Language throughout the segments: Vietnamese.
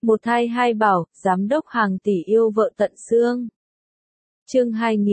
Một thai hai bảo, giám đốc hàng tỷ yêu vợ tận xương. Chương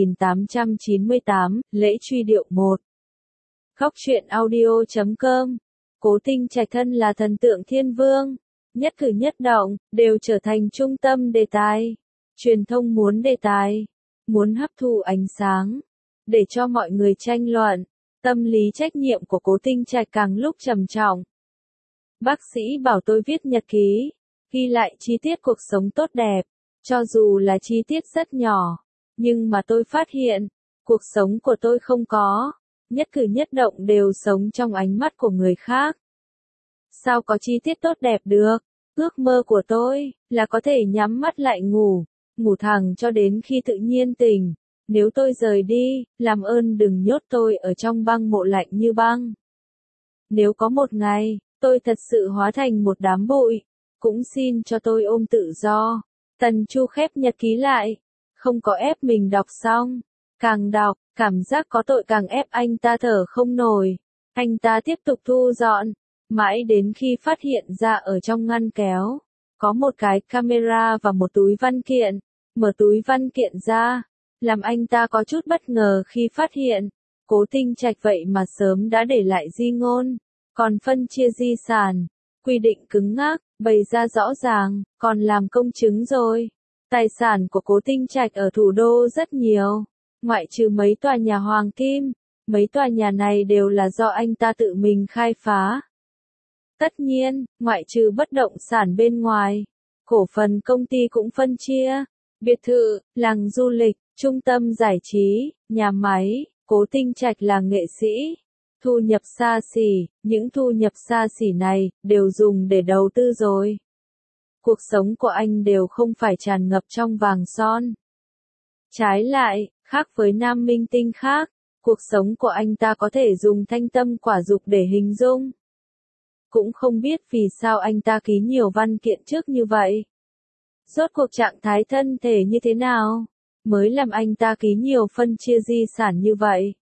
2898, lễ truy điệu 1. Góc truyện audio.com. Cố Tinh Trạch thân là thần tượng thiên vương, nhất cử nhất động đều trở thành trung tâm đề tài. Truyền thông muốn đề tài, muốn hấp thụ ánh sáng, để cho mọi người tranh luận. Tâm lý trách nhiệm của Cố Tinh Trạch càng lúc trầm trọng. Bác sĩ bảo tôi viết nhật ký, ghi lại chi tiết cuộc sống tốt đẹp, cho dù là chi tiết rất nhỏ, nhưng mà tôi phát hiện, cuộc sống của tôi không có, nhất cử nhất động đều sống trong ánh mắt của người khác. Sao có chi tiết tốt đẹp được? Ước mơ của tôi là có thể nhắm mắt lại ngủ, ngủ thẳng cho đến khi tự nhiên tỉnh. Nếu tôi rời đi, làm ơn đừng nhốt tôi ở trong băng mộ lạnh như băng. Nếu có một ngày, tôi thật sự hóa thành một đám bụi, cũng xin cho tôi ôm tự do. Tần Chu khép nhật ký lại, không có ép mình đọc xong. Càng đọc, cảm giác có tội càng ép anh ta thở không nổi. Anh ta tiếp tục thu dọn, mãi đến khi phát hiện ra ở trong ngăn kéo, có một cái camera và một túi văn kiện. Mở túi văn kiện ra, làm anh ta có chút bất ngờ khi phát hiện, Cố Tinh Trạch vậy mà sớm đã để lại di ngôn, còn phân chia di sản, quy định cứng ngắc, bày ra rõ ràng, còn làm công chứng rồi. Tài sản của Cố Tinh Trạch ở thủ đô rất nhiều, ngoại trừ mấy tòa nhà hoàng kim, mấy tòa nhà này đều là do anh ta tự mình khai phá. Tất nhiên, ngoại trừ bất động sản bên ngoài, cổ phần công ty cũng phân chia, biệt thự, làng du lịch, trung tâm giải trí, nhà máy. Cố Tinh Trạch là nghệ sĩ, thu nhập xa xỉ, những thu nhập xa xỉ này đều dùng để đầu tư rồi. Cuộc sống của anh đều không phải tràn ngập trong vàng son. Trái lại, khác với nam minh tinh khác, cuộc sống của anh ta có thể dùng thanh tâm quả dục để hình dung. Cũng không biết vì sao anh ta ký nhiều văn kiện trước như vậy. Rốt cuộc trạng thái thân thể như thế nào, mới làm anh ta ký nhiều phân chia di sản như vậy.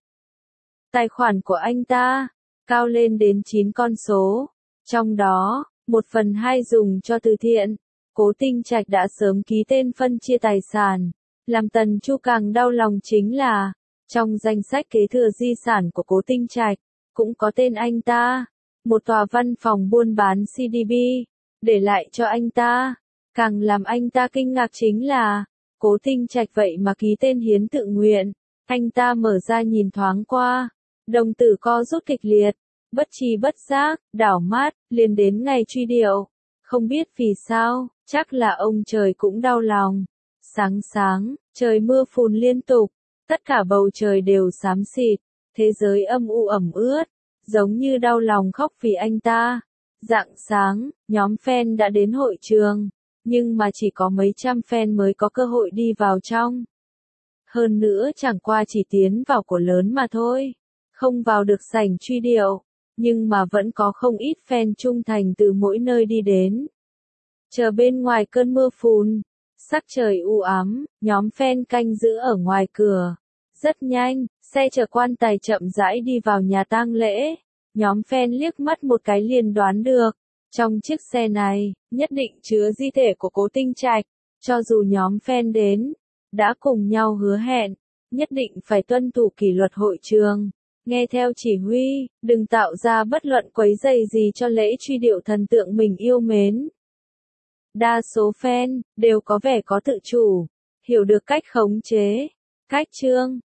Tài khoản của anh ta, cao lên đến 9 con số, trong đó, 1/2 dùng cho từ thiện. Cố Tinh Trạch đã sớm ký tên phân chia tài sản, làm Tần Chu càng đau lòng chính là, trong danh sách kế thừa di sản của Cố Tinh Trạch, cũng có tên anh ta, một tòa văn phòng buôn bán CDB, để lại cho anh ta. Càng làm anh ta kinh ngạc chính là, Cố Tinh Trạch vậy mà ký tên hiến tự nguyện. Anh ta mở ra nhìn thoáng qua, đồng tử co rút kịch liệt, bất tri bất giác, đảo mắt, liền đến ngày truy điệu. Không biết vì sao, chắc là ông trời cũng đau lòng. Sáng sáng, trời mưa phùn liên tục, tất cả bầu trời đều xám xịt, thế giới âm u ẩm ướt, giống như đau lòng khóc vì anh ta. Rạng sáng, nhóm fan đã đến hội trường, nhưng mà chỉ có mấy trăm fan mới có cơ hội đi vào trong. Hơn nữa chẳng qua chỉ tiến vào của lớn mà thôi, không vào được sảnh truy điệu, nhưng mà vẫn có không ít fan trung thành từ mỗi nơi đi đến. Chờ bên ngoài cơn mưa phùn, sắc trời u ám, nhóm fan canh giữ ở ngoài cửa. Rất nhanh, xe chở quan tài chậm rãi đi vào nhà tang lễ. Nhóm fan liếc mắt một cái liền đoán được, trong chiếc xe này, nhất định chứa di thể của Cố Tinh Trạch. Cho dù nhóm fan đến, đã cùng nhau hứa hẹn, nhất định phải tuân thủ kỷ luật hội trường, nghe theo chỉ huy, đừng tạo ra bất luận quấy rầy gì cho lễ truy điệu thần tượng mình yêu mến. Đa số fan đều có vẻ có tự chủ, hiểu được cách khống chế, cách chương,